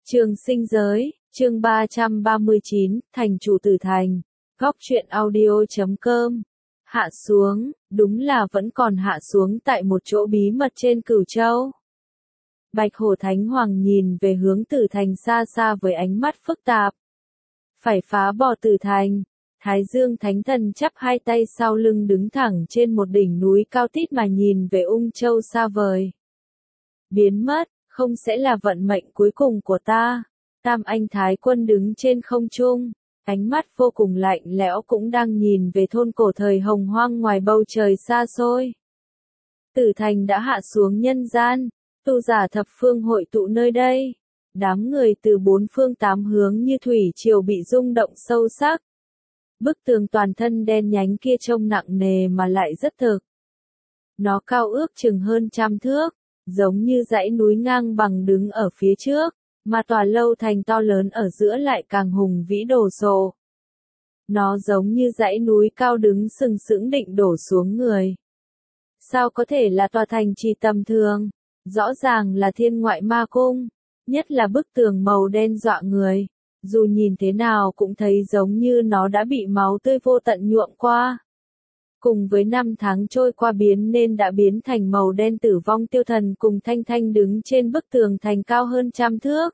Trường sinh giới, chương 339, thành chủ tử thành. Góc truyện audio.com. Hạ xuống, đúng là vẫn còn hạ xuống tại một chỗ bí mật trên Cửu Châu. Bạch Hổ Thánh Hoàng nhìn về hướng tử thành xa xa với ánh mắt phức tạp. Phải phá bỏ tử thành. Thái Dương Thánh Thần chắp hai tay sau lưng đứng thẳng trên một đỉnh núi cao tít mà nhìn về Ung Châu xa vời. Biến mất, không sẽ là vận mệnh cuối cùng của ta. Tam Anh Thái Quân đứng trên không trung, ánh mắt vô cùng lạnh lẽo cũng đang nhìn về thôn cổ thời hồng hoang ngoài bầu trời xa xôi. Tử thành đã hạ xuống nhân gian, tu giả thập phương hội tụ nơi đây. Đám người từ bốn phương tám hướng như thủy triều bị rung động sâu sắc. Bức tường toàn thân đen nhánh kia trông nặng nề mà lại rất thực. Nó cao ước chừng hơn 100 thước, giống như dãy núi ngang bằng đứng ở phía trước, mà tòa lâu thành to lớn ở giữa lại càng hùng vĩ đồ sộ. Nó giống như dãy núi cao đứng sừng sững định đổ xuống người. Sao có thể là tòa thành trì tầm thường? Rõ ràng là thiên ngoại ma cung, nhất là bức tường màu đen dọa người. Dù nhìn thế nào cũng thấy giống như nó đã bị máu tươi vô tận nhuộm qua. Cùng với năm tháng trôi qua biến nên đã biến thành màu đen tử vong. Tiêu Thần cùng Thanh Thanh đứng trên bức tường thành cao hơn 100 thước.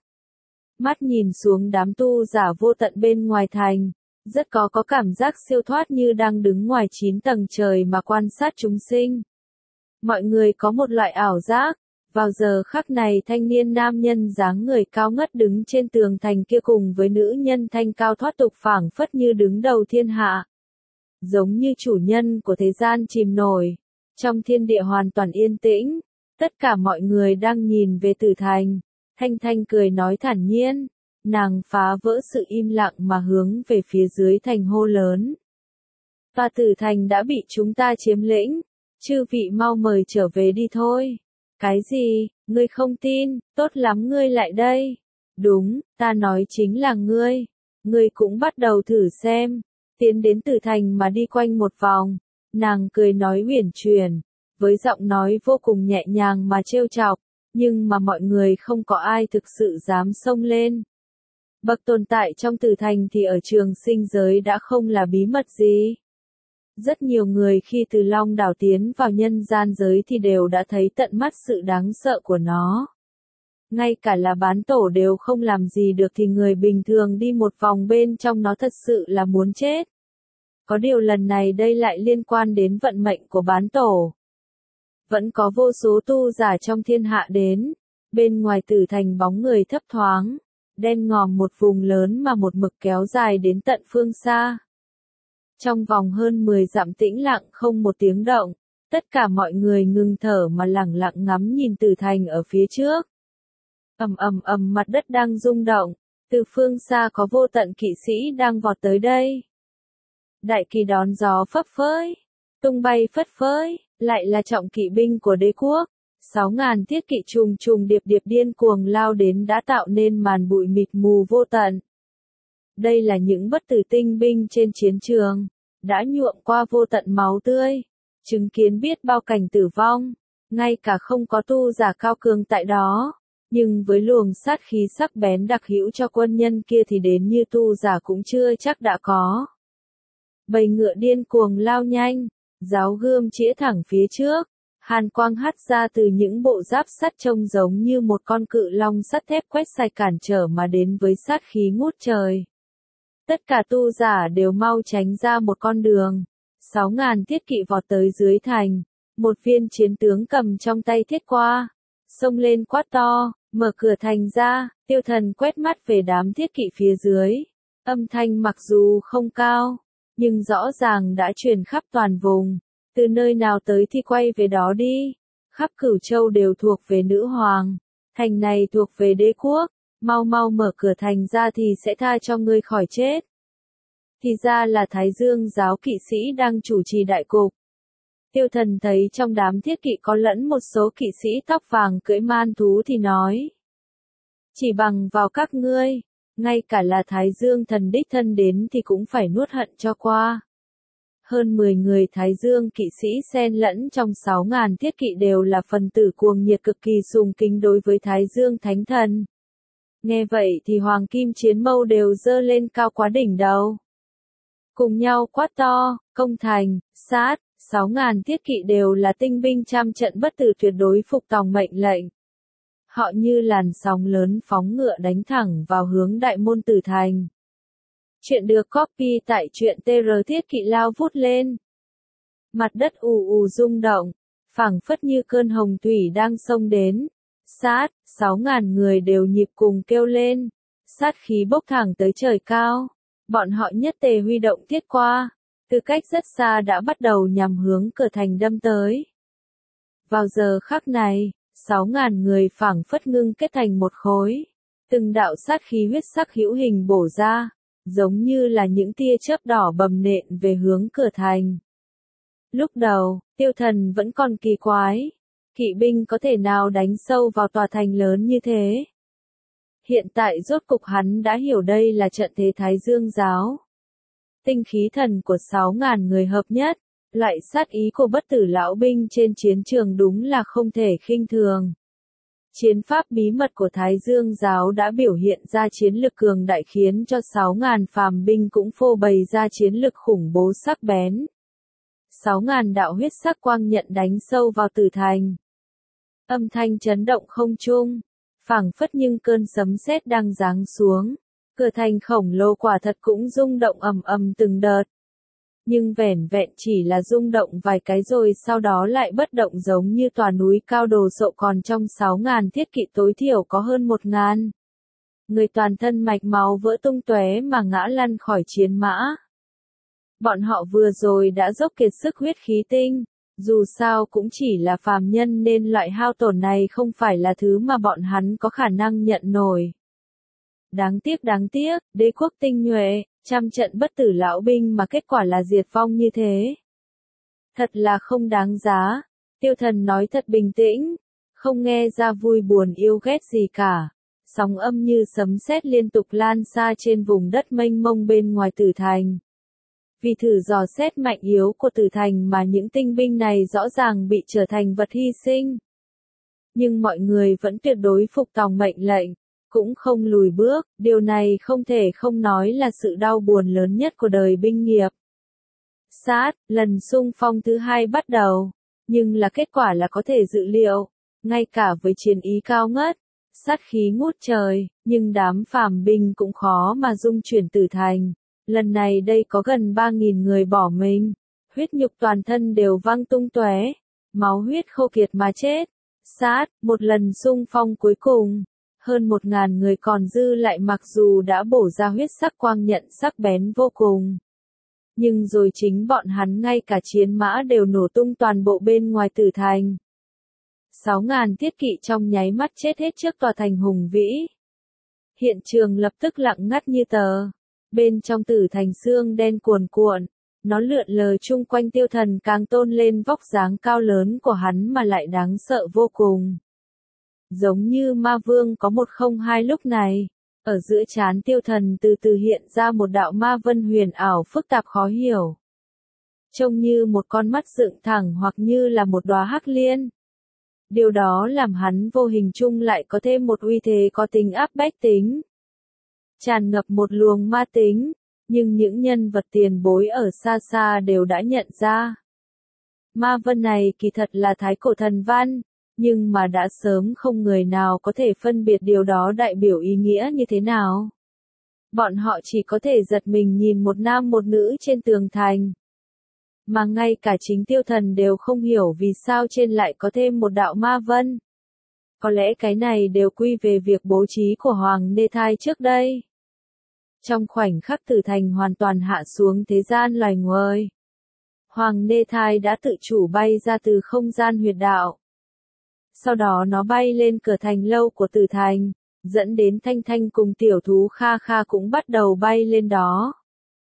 Mắt nhìn xuống đám tu giả vô tận bên ngoài thành, rất có cảm giác siêu thoát như đang đứng ngoài 9 tầng trời mà quan sát chúng sinh. Mọi người có một loại ảo giác. Vào giờ khắc này thanh niên nam nhân dáng người cao ngất đứng trên tường thành kia cùng với nữ nhân thanh cao thoát tục phảng phất như đứng đầu thiên hạ. Giống như chủ nhân của thế gian chìm nổi. Trong thiên địa hoàn toàn yên tĩnh, tất cả mọi người đang nhìn về tử thành. Thanh Thanh cười nói thản nhiên, nàng phá vỡ sự im lặng mà hướng về phía dưới thành hô lớn. Tòa tử thành đã bị chúng ta chiếm lĩnh, chư vị mau mời trở về đi thôi. Cái gì, ngươi không tin, tốt lắm ngươi lại đây. Đúng, ta nói chính là ngươi. Ngươi cũng bắt đầu thử xem. Tiến đến tử thành mà đi quanh một vòng. Nàng cười nói uyển chuyển, với giọng nói vô cùng nhẹ nhàng mà trêu chọc, nhưng mà mọi người không có ai thực sự dám xông lên. Bậc tồn tại trong tử thành thì ở trường sinh giới đã không là bí mật gì. Rất nhiều người khi từ Long Đảo tiến vào nhân gian giới thì đều đã thấy tận mắt sự đáng sợ của nó. Ngay cả là bán tổ đều không làm gì được thì người bình thường đi một vòng bên trong nó thật sự là muốn chết. Có điều lần này đây lại liên quan đến vận mệnh của bán tổ. Vẫn có vô số tu giả trong thiên hạ đến, bên ngoài tử thành bóng người thấp thoáng, đen ngòm một vùng lớn mà một mực kéo dài đến tận phương xa. Trong vòng hơn 10 dặm tĩnh lặng không một tiếng động, tất cả mọi người ngừng thở mà lẳng lặng ngắm nhìn tử thành ở phía trước. Ầm ầm ầm mặt đất đang rung động, từ phương xa có vô tận kỵ sĩ đang vọt tới đây. Đại kỳ đón gió phấp phới, tung bay phất phới, lại là trọng kỵ binh của đế quốc. 6.000 thiết kỵ trùng trùng điệp điệp điên cuồng lao đến đã tạo nên màn bụi mịt mù vô tận. Đây là những bất tử tinh binh trên chiến trường, đã nhuộm qua vô tận máu tươi, chứng kiến biết bao cảnh tử vong, ngay cả không có tu giả cao cường tại đó, nhưng với luồng sát khí sắc bén đặc hữu cho quân nhân kia thì đến như tu giả cũng chưa chắc đã có. Bầy ngựa điên cuồng lao nhanh, giáo gươm chĩa thẳng phía trước, hàn quang hắt ra từ những bộ giáp sắt trông giống như một con cự long sắt thép quét sạch cản trở mà đến với sát khí ngút trời. Tất cả tu giả đều mau tránh ra một con đường. 6.000 thiết kỵ vọt tới dưới thành. Một viên chiến tướng cầm trong tay thiết qua. Xông lên quát to, mở cửa thành ra. Tiêu Thần quét mắt về đám thiết kỵ phía dưới. Âm thanh mặc dù không cao, nhưng rõ ràng đã truyền khắp toàn vùng. Từ nơi nào tới thì quay về đó đi. Khắp Cửu Châu đều thuộc về nữ hoàng. Thành này thuộc về đế quốc. Mau mau mở cửa thành ra thì sẽ tha cho ngươi khỏi chết. Thì ra là Thái Dương giáo kỵ sĩ đang chủ trì đại cục. Tiêu Thần thấy trong đám thiết kỵ có lẫn một số kỵ sĩ tóc vàng cưỡi man thú thì nói. Chỉ bằng vào các ngươi, ngay cả là Thái Dương thần đích thân đến thì cũng phải nuốt hận cho qua. Hơn 10 người Thái Dương kỵ sĩ xen lẫn trong 6.000 thiết kỵ đều là phần tử cuồng nhiệt cực kỳ sùng kính đối với Thái Dương Thánh Thần. Nghe vậy thì hoàng kim chiến mâu đều giơ lên cao quá đỉnh đầu. Cùng nhau quát to, công thành, sát, 6.000 thiết kỵ đều là tinh binh trăm trận bất tử tuyệt đối phục tòng mệnh lệnh. Họ như làn sóng lớn phóng ngựa đánh thẳng vào hướng đại môn Tử Thành. Chuyện được copy tại truyện TR thiết kỵ lao vút lên. Mặt đất ù ù rung động, phảng phất như cơn hồng thủy đang xông đến. Sát, 6.000 người đều nhịp cùng kêu lên. Sát khí bốc thẳng tới trời cao. Bọn họ nhất tề huy động thiết qua. Từ cách rất xa đã bắt đầu nhằm hướng cửa thành đâm tới. Vào giờ khắc này, 6.000 người phảng phất ngưng kết thành một khối. Từng đạo sát khí huyết sắc hữu hình bổ ra, giống như là những tia chớp đỏ bầm nện về hướng cửa thành. Lúc đầu, Tiêu Thần vẫn còn kỳ quái. Kỵ binh có thể nào đánh sâu vào tòa thành lớn như thế? Hiện tại rốt cục hắn đã hiểu đây là trận thế Thái Dương giáo. Tinh khí thần của 6.000 người hợp nhất, loại sát ý của bất tử lão binh trên chiến trường đúng là không thể khinh thường. Chiến pháp bí mật của Thái Dương giáo đã biểu hiện ra chiến lực cường đại khiến cho 6.000 phàm binh cũng phô bày ra chiến lực khủng bố sắc bén. 6.000 đạo huyết sắc quang nhận đánh sâu vào Tử Thành. Âm thanh chấn động không trung, phảng phất nhưng cơn sấm sét đang giáng xuống. Cửa thành khổng lồ quả thật cũng rung động ầm ầm từng đợt. Nhưng vẻn vẹn chỉ là rung động vài cái rồi sau đó lại bất động giống như tòa núi cao đồ sộ, còn trong 6.000 thiết kỵ tối thiểu có hơn 1.000. Người toàn thân mạch máu vỡ tung tóe mà ngã lăn khỏi chiến mã. Bọn họ vừa rồi đã dốc kiệt sức huyết khí tinh, dù sao cũng chỉ là phàm nhân nên loại hao tổn này không phải là thứ mà bọn hắn có khả năng nhận nổi. Đáng tiếc, đế quốc tinh nhuệ, trăm trận bất tử lão binh mà kết quả là diệt vong như thế. Thật là không đáng giá. Tiêu Thần nói thật bình tĩnh, không nghe ra vui buồn yêu ghét gì cả. Sóng âm như sấm sét liên tục lan xa trên vùng đất mênh mông bên ngoài Tử Thành. Vì thử dò xét mạnh yếu của Tử Thành mà những tinh binh này rõ ràng bị trở thành vật hy sinh. Nhưng mọi người vẫn tuyệt đối phục tòng mệnh lệnh, cũng không lùi bước, điều này không thể không nói là sự đau buồn lớn nhất của đời binh nghiệp. Sát, lần xung phong thứ 2 bắt đầu, nhưng là kết quả là có thể dự liệu, ngay cả với chiến ý cao ngất, sát khí ngút trời, nhưng đám phàm binh cũng khó mà dung chuyển Tử Thành. Lần này đây có gần 3.000 người bỏ mình, huyết nhục toàn thân đều văng tung tóe, máu huyết khô kiệt mà chết. Sát, một lần xung phong cuối cùng, hơn 1.000 người còn dư lại mặc dù đã bổ ra huyết sắc quang nhận sắc bén vô cùng. Nhưng rồi chính bọn hắn ngay cả chiến mã đều nổ tung toàn bộ bên ngoài Tử Thành. 6.000 thiết kỵ trong nháy mắt chết hết trước tòa thành hùng vĩ. Hiện trường lập tức lặng ngắt như tờ. Bên trong Tử Thành sương đen cuồn cuộn, nó lượn lờ chung quanh Tiêu Thần càng tôn lên vóc dáng cao lớn của hắn mà lại đáng sợ vô cùng. Giống như ma vương có 102 lúc này, ở giữa trán Tiêu Thần từ từ hiện ra một đạo ma vân huyền ảo phức tạp khó hiểu. Trông như một con mắt dựng thẳng hoặc như là một đóa hắc liên. Điều đó làm hắn vô hình chung lại có thêm một uy thế có tính áp bách tính. Tràn ngập một luồng ma tính, nhưng những nhân vật tiền bối ở xa xa đều đã nhận ra. Ma vân này kỳ thật là thái cổ thần văn, nhưng mà đã sớm không người nào có thể phân biệt điều đó đại biểu ý nghĩa như thế nào. Bọn họ chỉ có thể giật mình nhìn một nam một nữ trên tường thành. Mà ngay cả chính Tiêu Thần đều không hiểu vì sao trên lại có thêm một đạo ma vân. Có lẽ cái này đều quy về việc bố trí của Hoàng Nê Thai trước đây. Trong khoảnh khắc Tử Thành hoàn toàn hạ xuống thế gian loài người, Hoàng Nê Thai đã tự chủ bay ra từ không gian huyệt đạo. Sau đó nó bay lên cửa thành lâu của Tử Thành, dẫn đến Thanh Thanh cùng tiểu thú Kha Kha cũng bắt đầu bay lên đó.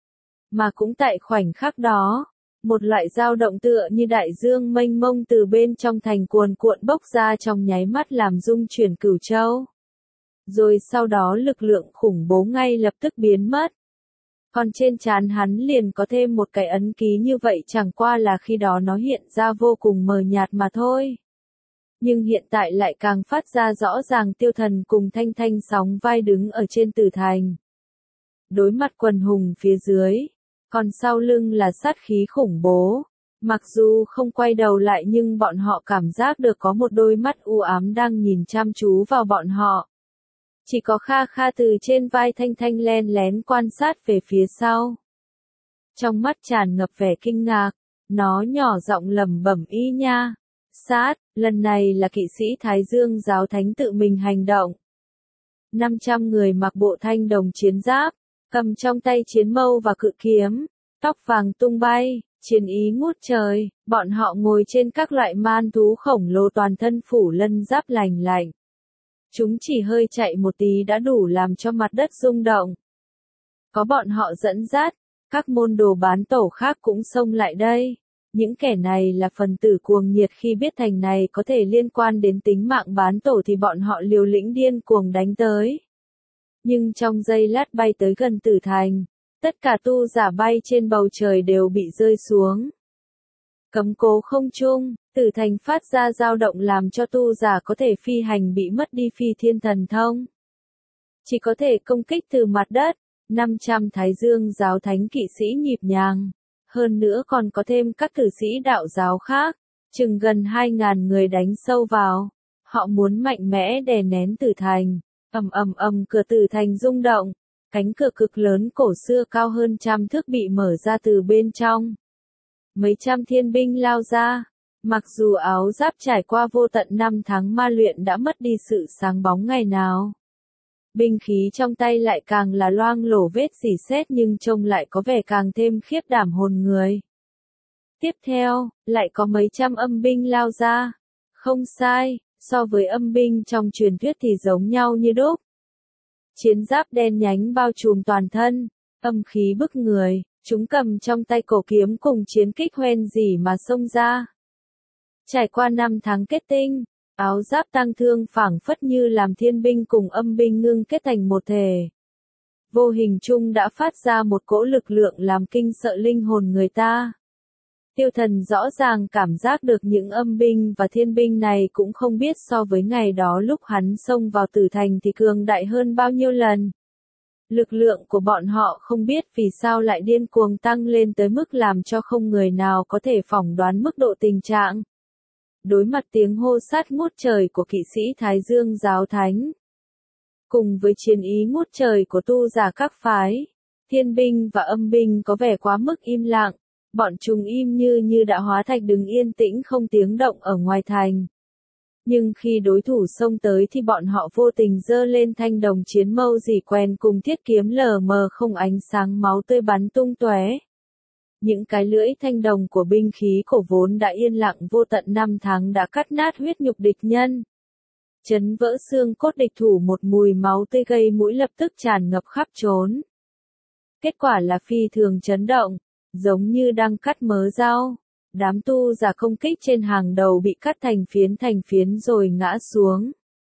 Mà cũng tại khoảnh khắc đó, một loại dao động tựa như đại dương mênh mông từ bên trong thành cuồn cuộn bốc ra trong nháy mắt làm rung chuyển Cửu Châu. Rồi sau đó lực lượng khủng bố ngay lập tức biến mất. Còn trên trán hắn liền có thêm một cái ấn ký như vậy, chẳng qua là khi đó nó hiện ra vô cùng mờ nhạt mà thôi. Nhưng hiện tại lại càng phát ra rõ ràng Tiêu Thần cùng Thanh Thanh sóng vai đứng ở trên tử thành. Đối mặt quần hùng phía dưới, còn sau lưng là sát khí khủng bố. Mặc dù không quay đầu lại nhưng bọn họ cảm giác được có một đôi mắt u ám đang nhìn chăm chú vào bọn họ. Chỉ có Kha Kha từ trên vai Thanh Thanh len lén quan sát về phía sau. Trong mắt tràn ngập vẻ kinh ngạc, nó nhỏ giọng lẩm bẩm y nha. Sát, lần này là kỵ sĩ Thái Dương giáo thánh tự mình hành động. 500 người mặc bộ thanh đồng chiến giáp, cầm trong tay chiến mâu và cự kiếm, tóc vàng tung bay, chiến ý ngút trời, bọn họ ngồi trên các loại man thú khổng lồ toàn thân phủ lân giáp lành lạnh. Chúng chỉ hơi chạy một tí đã đủ làm cho mặt đất rung động. Có bọn họ dẫn dắt, các môn đồ bán tổ khác cũng xông lại đây. Những kẻ này là phần tử cuồng nhiệt khi biết thành này có thể liên quan đến tính mạng bán tổ thì bọn họ liều lĩnh điên cuồng đánh tới. Nhưng trong giây lát bay tới gần tử thành, tất cả tu giả bay trên bầu trời đều bị rơi xuống. Cấm cố không trung, tử thành phát ra dao động làm cho tu giả có thể phi hành bị mất đi phi thiên thần thông. Chỉ có thể công kích từ mặt đất, 500 Thái Dương giáo thánh kỵ sĩ nhịp nhàng. Hơn nữa còn có thêm các tử sĩ đạo giáo khác, chừng gần 2.000 người đánh sâu vào. Họ muốn mạnh mẽ đè nén tử thành. Ầm ầm ầm, cửa tử thành rung động. Cánh cửa cực lớn cổ xưa cao hơn 100 thước bị mở ra từ bên trong. Mấy trăm thiên binh lao ra. Mặc dù áo giáp trải qua vô tận 5 tháng ma luyện đã mất đi sự sáng bóng ngày nào. Binh khí trong tay lại càng là loang lổ vết rỉ sét nhưng trông lại có vẻ càng thêm khiếp đảm hồn người. Tiếp theo, lại có mấy trăm âm binh lao ra. Không sai, so với âm binh trong truyền thuyết thì giống nhau như đúc. Chiến giáp đen nhánh bao trùm toàn thân, âm khí bức người, chúng cầm trong tay cổ kiếm cùng chiến kích hoen rỉ mà xông ra. Trải qua 5 tháng kết tinh, áo giáp tăng thương phảng phất như làm thiên binh cùng âm binh ngưng kết thành một thể. Vô hình chung đã phát ra một cỗ lực lượng làm kinh sợ linh hồn người ta. Tiêu Thần rõ ràng cảm giác được những âm binh và thiên binh này cũng không biết so với ngày đó lúc hắn xông vào tử thành thì cường đại hơn bao nhiêu lần. Lực lượng của bọn họ không biết vì sao lại điên cuồng tăng lên tới mức làm cho không người nào có thể phỏng đoán mức độ tình trạng. Đối mặt tiếng hô sát ngút trời của kỵ sĩ Thái Dương giáo thánh, cùng với chiến ý ngút trời của tu giả các phái, thiên binh và âm binh có vẻ quá mức im lặng, bọn chúng im như đã hóa thành đứng yên tĩnh không tiếng động ở ngoài thành. Nhưng khi đối thủ xông tới thì bọn họ vô tình giơ lên thanh đồng chiến mâu rỉ quèn cùng thiết kiếm lờ mờ không ánh sáng máu tươi bắn tung tóe. Những cái lưỡi thanh đồng của binh khí cổ vốn đã yên lặng vô tận 5 tháng đã cắt nát huyết nhục địch nhân. Chấn vỡ xương cốt địch thủ, một mùi máu tươi gây mũi lập tức tràn ngập khắp trốn. Kết quả là phi thường chấn động, giống như đang cắt mớ rau. Đám tu giả công kích trên hàng đầu bị cắt thành phiến rồi ngã xuống.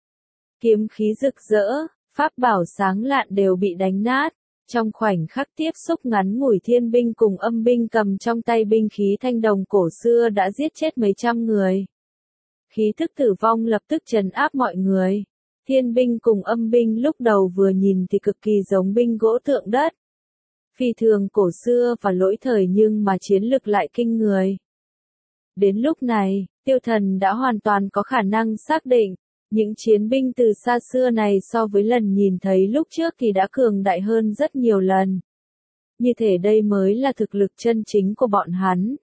Kiếm khí rực rỡ, pháp bảo sáng lạn đều bị đánh nát. Trong khoảnh khắc tiếp xúc ngắn ngủi, thiên binh cùng âm binh cầm trong tay binh khí thanh đồng cổ xưa đã giết chết mấy trăm người. Khí thức tử vong lập tức trấn áp mọi người. Thiên binh cùng âm binh lúc đầu vừa nhìn thì cực kỳ giống binh gỗ tượng đất. Phi thường cổ xưa và lỗi thời nhưng mà chiến lực lại kinh người. Đến lúc này, Tiêu Thần đã hoàn toàn có khả năng xác định, những chiến binh từ xa xưa này so với lần nhìn thấy lúc trước thì đã cường đại hơn rất nhiều lần. Như thể đây mới là thực lực chân chính của bọn hắn.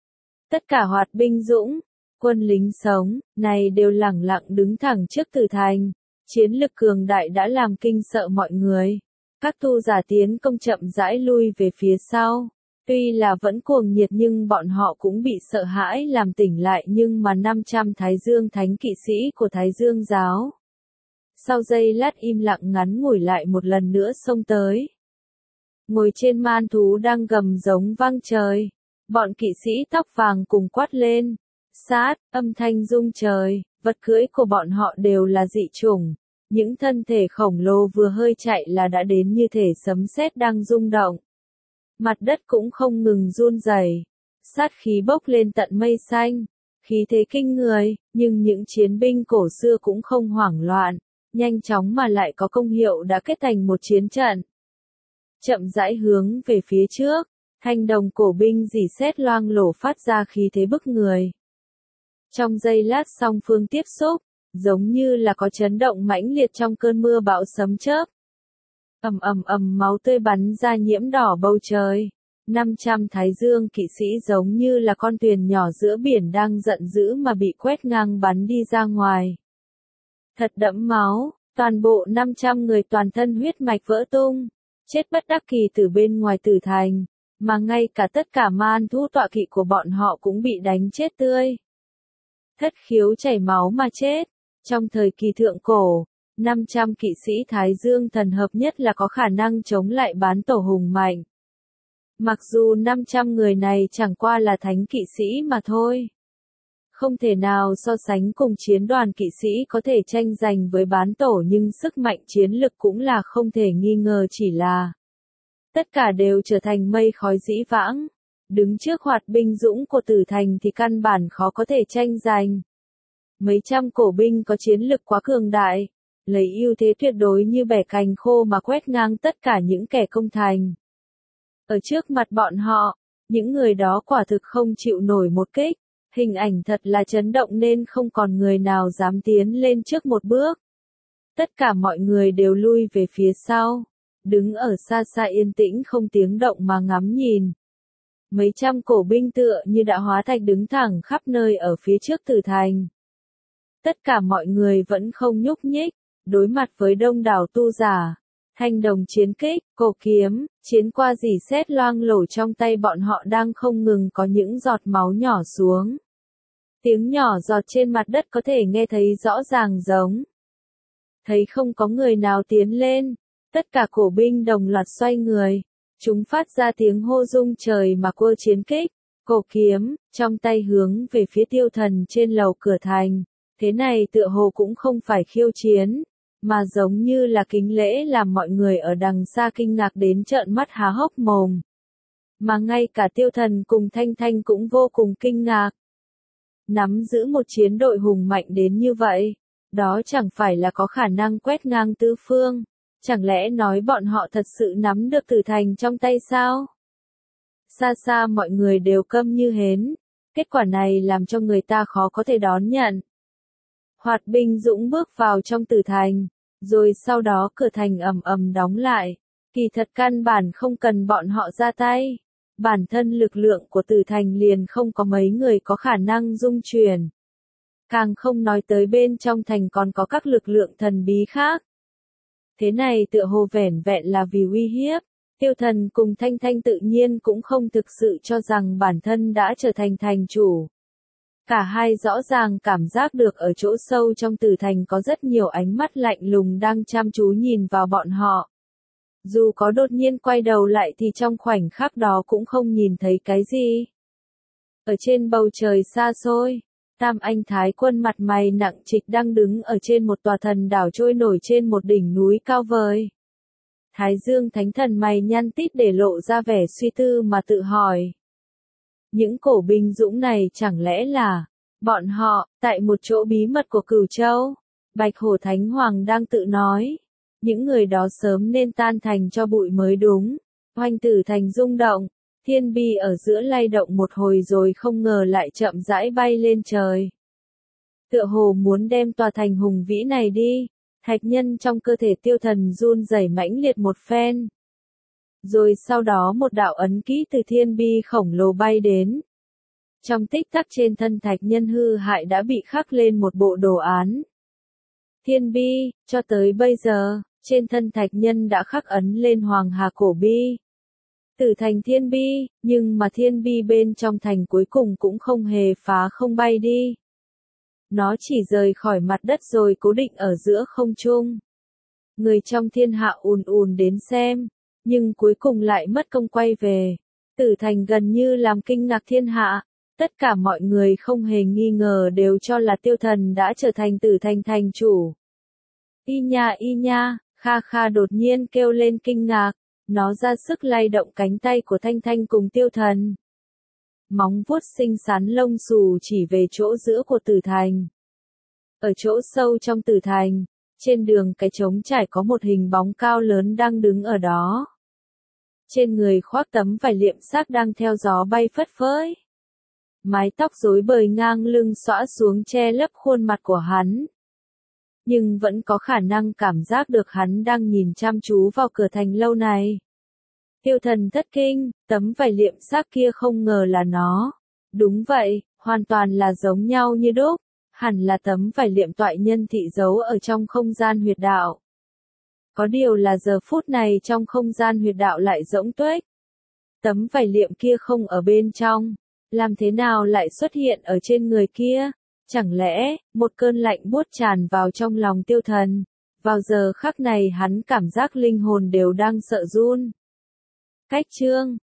Tất cả hoạt binh dũng, quân lính sống, này đều lẳng lặng đứng thẳng trước tử thành. Chiến lực cường đại đã làm kinh sợ mọi người. Các tu giả tiến công chậm rãi lui về phía sau. Tuy là vẫn cuồng nhiệt nhưng bọn họ cũng bị sợ hãi làm tỉnh lại, nhưng mà 500 Thái Dương thánh kỵ sĩ của Thái Dương giáo. Sau giây lát im lặng ngắn ngủi lại một lần nữa xông tới. Ngồi trên man thú đang gầm giống vang trời. Bọn kỵ sĩ tóc vàng cùng quát lên. Sát, âm thanh rung trời, vật cưỡi của bọn họ đều là dị chủng. Những thân thể khổng lồ vừa hơi chạy là đã đến như thể sấm sét đang rung động. Mặt đất cũng không ngừng run rẩy, sát khí bốc lên tận mây xanh, khí thế kinh người, nhưng những chiến binh cổ xưa cũng không hoảng loạn, nhanh chóng mà lại có công hiệu đã kết thành một chiến trận. Chậm rãi hướng về phía trước, thanh đồng cổ binh rỉ sét loang lổ phát ra khí thế bức người. Trong giây lát song phương tiếp xúc, giống như là có chấn động mãnh liệt trong cơn mưa bão sấm chớp. Ầm ầm ầm, máu tươi bắn ra nhiễm đỏ bầu trời. 500 Thái Dương kỵ sĩ giống như là con thuyền nhỏ giữa biển đang giận dữ mà bị quét ngang bắn đi ra ngoài. Thật đẫm máu, toàn bộ 500 người toàn thân huyết mạch vỡ tung, chết bất đắc kỳ từ bên ngoài tử thành, mà ngay cả tất cả man thú tọa kỵ của bọn họ cũng bị đánh chết tươi. Thất khiếu chảy máu mà chết. Trong thời kỳ thượng cổ, 500 kỵ sĩ Thái Dương thần hợp nhất là có khả năng chống lại bán tổ hùng mạnh. Mặc dù 500 người này chẳng qua là thánh kỵ sĩ mà thôi. Không thể nào so sánh cùng chiến đoàn kỵ sĩ có thể tranh giành với bán tổ, nhưng sức mạnh chiến lực cũng là không thể nghi ngờ, chỉ là tất cả đều trở thành mây khói dĩ vãng. Đứng trước hoạt binh dũng của tử thành thì căn bản khó có thể tranh giành. Mấy trăm cổ binh có chiến lực quá cường đại, lấy ưu thế tuyệt đối như bẻ cành khô mà quét ngang tất cả những kẻ công thành. Ở trước mặt bọn họ, những người đó quả thực không chịu nổi một kích, hình ảnh thật là chấn động nên không còn người nào dám tiến lên trước một bước. Tất cả mọi người đều lui về phía sau, đứng ở xa xa yên tĩnh không tiếng động mà ngắm nhìn. Mấy trăm cổ binh tựa như đã hóa thạch đứng thẳng khắp nơi ở phía trước tử thành. Tất cả mọi người vẫn không nhúc nhích, đối mặt với đông đảo tu giả. Thanh đồng chiến kích, cổ kiếm, chiến qua rỉ sét loang lổ trong tay bọn họ đang không ngừng có những giọt máu nhỏ xuống. Tiếng nhỏ giọt trên mặt đất có thể nghe thấy rõ ràng giống. Thấy không có người nào tiến lên, tất cả cổ binh đồng loạt xoay người. Chúng phát ra tiếng hô rung trời mà quơ chiến kích, cổ kiếm, trong tay hướng về phía tiêu thần trên lầu cửa thành. Thế này tựa hồ cũng không phải khiêu chiến, mà giống như là kính lễ, làm mọi người ở đằng xa kinh ngạc đến trợn mắt há hốc mồm. Mà ngay cả tiêu thần cùng Thanh Thanh cũng vô cùng kinh ngạc. Nắm giữ một chiến đội hùng mạnh đến như vậy, đó chẳng phải là có khả năng quét ngang tứ phương. Chẳng lẽ nói bọn họ thật sự nắm được tử thành trong tay sao? Xa xa mọi người đều câm như hến. Kết quả này làm cho người ta khó có thể đón nhận. Hoạt binh dũng bước vào trong tử thành, rồi sau đó cửa thành ầm ầm đóng lại. Kỳ thật căn bản không cần bọn họ ra tay. Bản thân lực lượng của tử thành liền không có mấy người có khả năng dung chuyển. Càng không nói tới bên trong thành còn có các lực lượng thần bí khác. Thế này tựa hồ vẻn vẹn là vì uy hiếp. Tiêu thần cùng Thanh Thanh tự nhiên cũng không thực sự cho rằng bản thân đã trở thành thành chủ. Cả hai rõ ràng cảm giác được ở chỗ sâu trong tử thành có rất nhiều ánh mắt lạnh lùng đang chăm chú nhìn vào bọn họ. Dù có đột nhiên quay đầu lại thì trong khoảnh khắc đó cũng không nhìn thấy cái gì. Ở trên bầu trời xa xôi, Tam Anh Thái Quân mặt mày nặng trịch đang đứng ở trên một tòa thần đảo trôi nổi trên một đỉnh núi cao vời. Thái Dương Thánh Thần mày nhăn tít để lộ ra vẻ suy tư mà tự hỏi. Những cổ binh dũng này chẳng lẽ là bọn họ, tại một chỗ bí mật của Cửu Châu? Bạch Hổ Thánh Hoàng đang tự nói. Những người đó sớm nên tan thành cho bụi mới đúng. Hoành tử thành rung động, thiên bi ở giữa lay động một hồi rồi không ngờ lại chậm rãi bay lên trời. Tựa hồ muốn đem tòa thành hùng vĩ này đi. Thạch nhân trong cơ thể tiêu thần run rẩy mãnh liệt một phen. Rồi sau đó một đạo ấn ký từ thiên bi khổng lồ bay đến. Trong tích tắc trên thân thạch nhân hư hại đã bị khắc lên một bộ đồ án. Thiên bi, cho tới bây giờ, trên thân thạch nhân đã khắc ấn lên Hoàng Hà Cổ Bi. Tử thành thiên bi, nhưng mà thiên bi bên trong thành cuối cùng cũng không hề phá không bay đi. Nó chỉ rời khỏi mặt đất rồi cố định ở giữa không trung. Người trong thiên hạ ùn ùn đến xem, nhưng cuối cùng lại mất công quay về. Tử thành gần như làm kinh ngạc thiên hạ. Tất cả mọi người không hề nghi ngờ đều cho là tiêu thần đã trở thành tử thành thành chủ. Y nha, Kha Kha đột nhiên kêu lên kinh ngạc. Nó ra sức lay động cánh tay của Thanh Thanh cùng tiêu thần. móng vuốt xinh xắn lông xù chỉ về chỗ giữa của tử thành. Ở chỗ sâu trong tử thành, trên đường cái trống trải có một hình bóng cao lớn đang đứng ở đó. Trên người khoác tấm vải liệm xác đang theo gió bay phất phới. Mái tóc rối bời ngang lưng xõa xuống che lấp khuôn mặt của hắn. Nhưng vẫn có khả năng cảm giác được hắn đang nhìn chăm chú vào cửa thành lâu này. Tiêu Thần thất kinh, tấm vải liệm xác kia không ngờ là nó. Đúng vậy, hoàn toàn là giống nhau như đúc. Hẳn là tấm vải liệm toại nhân thị giấu ở trong không gian huyệt đạo. Có điều là giờ phút này trong không gian huyệt đạo lại rỗng tuếch. Tấm vải liệm kia không ở bên trong. Làm thế nào lại xuất hiện ở trên người kia? Chẳng lẽ, một cơn lạnh buốt tràn vào trong lòng Tiêu Thần. Vào giờ khắc này hắn cảm giác linh hồn đều đang sợ run. Cách chương